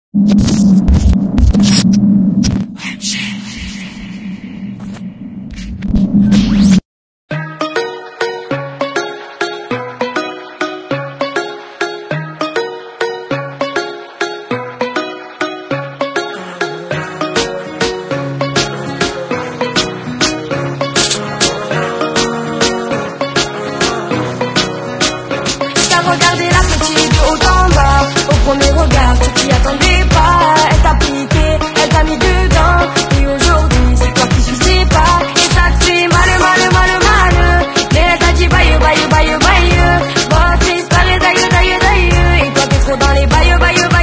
Regardez la petite de haut en bas. Au premier regard, tu t'y attendais pas. Elle t'a piqué, elle t'a mis dedans. Et aujourd'hui, c'est toi qui suçais pas. Et ça te fait mal. Mais elle t'a dit baille. Bon, triste, daille. Et toi, t'es trop dans les baille.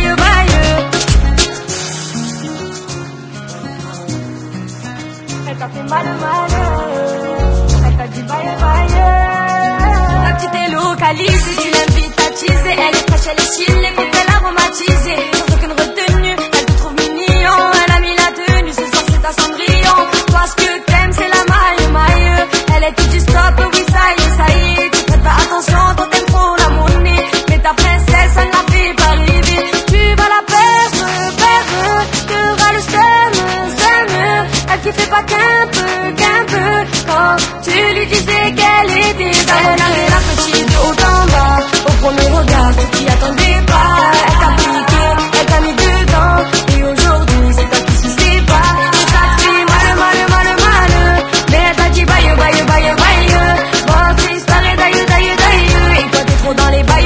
Elle t'a fait mal. Elle t'a dit baille. La petite est localisée, tu l'invites à teaser. Elle est fraîche, elle est chill, les côtes elle aromatisée. Sans aucune retenue, elle te trouve mignon. Elle a mis la tenue, ce soir c'est ta Cendrillon. Toi ce que t'aimes c'est la maille. Elle est toute du stop, oui ça y est. Tu prêtes pas attention, toi t'aimes trop la monnaie. Mais ta princesse, elle n'a fait pas rêver. Tu vas la perdre, t'auras le seum. Elle qui fait pas qu'un peu. Quand tu lui disais qu'elle était belle. La petite de haut en bas. Au premier regard, tu t'y attendais pas. Elle t'a piqué, elle t'a mis dedans. Et aujourd'hui, c'est toi qui suçais pas. Et ça te fait mal. Mais elle t'a dit baille. Bon, triste, daille. Et toi, t'es trop dans les baille.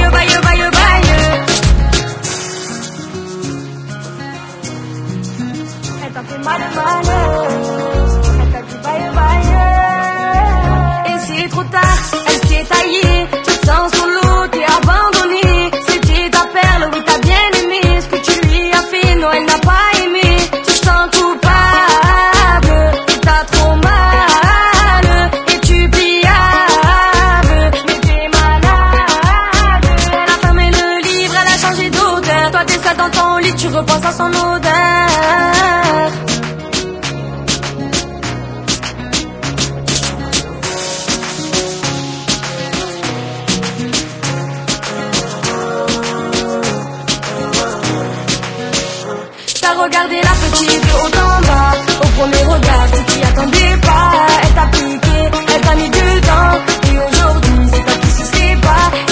Elle t'a fait mal. Elle t'a dit baille. Et c'est trop tard, elle s'est taillée. Tu te sens sous l'eau, t'es abandonné. C'était ta perle, oui t'as bien aimé. Ce que tu lui as fait, non elle n'a pas aimé. Tu te sens coupable, t'as trop mal. Et tu piaves, mais t'es malade. Elle a fermé le livre, elle a changé d'odeur. Toi t'es seul dans ton lit, tu repenses à son odeur. T'as regardé la petite de haut en bas. Au premier regard, tu t'y attendais pas. Elle t'a piqué, elle t'a mis dedans. Et aujourd'hui, c'est toi qui suçais pas.